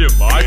demais,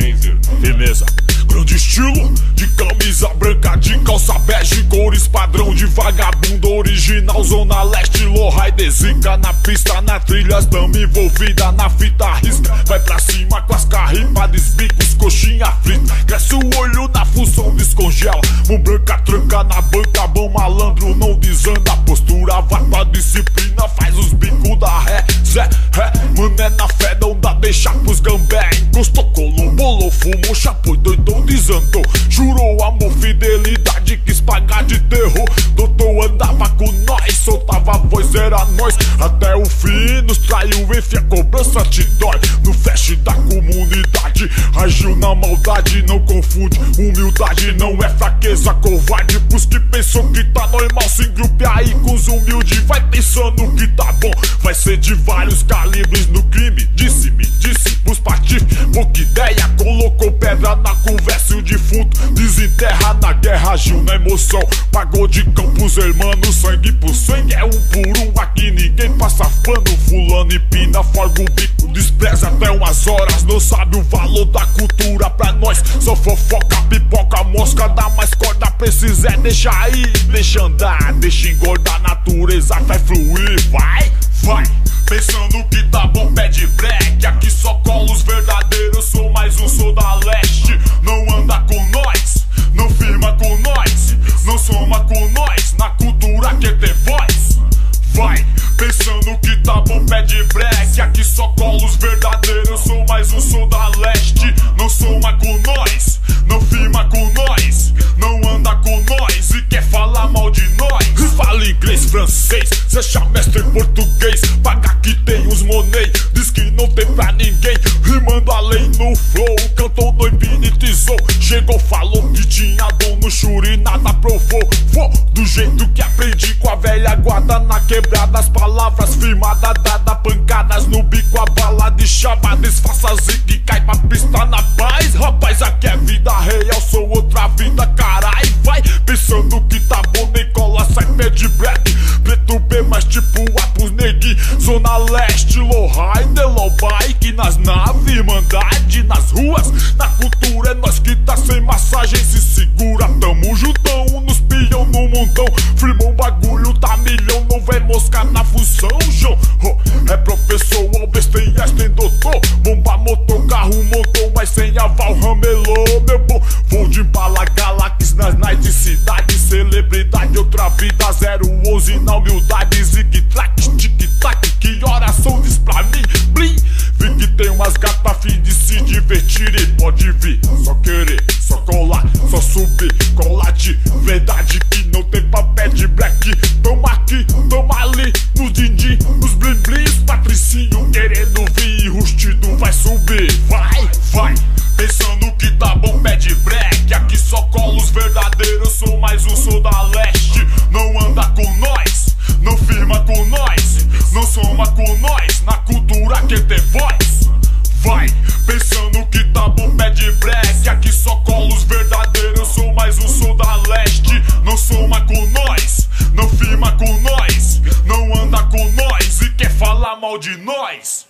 firmeza. Grande estilo, de camisa branca, de calça bege, cores padrão de vagabundo original, zona leste, lowrider, zica na pista, na trilha, tamo envolvida na fita risca, vai pra cima com as carripadas, bicos, coxinha frita, cresce o olho na função, descongela, mão branca tranca na banca, bom malandro não desanda, postura vai pra disciplina, faz os bicos da ré, zé, ré, mané na fé, não dá deixar pros gambé, encostou, colou, bolou, fumou, chapou, doidou, desandou, jurou amor, fidelidade, quis pagar de terror, doutor andava com nós, soltava a voz, era nós, até o fim nos traiu, enfia, cobrança te dói, no flash da comunidade, agiu na maldade, não confunde, humildade não é fraqueza, covarde, pros que pensam que tá normal, se engrupe aí com os humildes, vai pensando que tá bom, vai ser de vários calibres no crime, disse-me, disse pros patifes, pouca ideia, colocou pedra na conversa e o defunto desenterra na guerra, agiu na emoção, pagou de campos hermanos, sangue por sangue, é um por um, aqui ninguém passa pano, fulano empina, forga o bico, despreza até umas horas, não sabe o valor da cultura, pra nós só fofoca, pipoca, mosca, dá mais corda, precisa é deixar aí, deixa andar, deixa engordar, a natureza vai fluir, vai, vai, pensando que tá bom, pede break, aqui só cola os verdadeiros, sou mais um, sou da leste, não anda com nós, não firma com nós, não soma com nós, na cultura que tem voz, vai, pensando que tá bom, pede break, aqui só cola os verdadeiros, sou mais um, sou da leste, não soma com nós, não firma com nós, não anda com nós e quer falar mal de nós, fala inglês, francês, seja mestre em português, paga que tem uns money, diz que não tem pra ninguém, rimando a lei no flow, cantou, não hipnotizou, chegou, falou que tinha dom no churi, nada provou, vou do jeito que aprendi com a velha guarda na quebrada, as palavras firmadas, dada pancadas no bico, a bala de chapa, disfarça zique, cai pra pista na paz, rapaz, aqui é vida real, sou outra vida, carai, vai, pensando que tá bom, nem cola, sai pé de black, preto B, mas tipo apos negui, zona leste, lowrider, low bike, nas naves, irmandade, nas ruas, na cultura é nós que tá sem massagem, se segura, tamo juntão, nos pião no mundão, firmou um bagulho, tá milhão, não vem moscar na função, João, é professor, Albestein, tem doutor, bomba, motor, carro, motor, mas sem aval, ramelou, meu bom, vou de bala, galáxias nas nights, cidade, celebridade, outra vida, 011 na humildade, zig-track, tic-tac, que oração diz pra mim, blim, vi que tem umas gatas a fim de se divertir e pode vir, só querer, só colar, só subir, colar de verdade que não tem papel de black, toma aqui, toma ali, nos din-din, nos blim-blims, patricinho querendo vir, rustido vai subir, vai, vai, pensando que tá bom, pede break, aqui só cola os verdadeiros, sou mais um, sou da leste, não anda com nós, não firma com nós, não soma com nós, na cultura que tem voz, vai, pensando que tá bom, pede break, aqui só cola os verdadeiros, sou mais um, sou da leste, não soma com nós, não firma com nós, não anda com nós e quer falar mal de nós.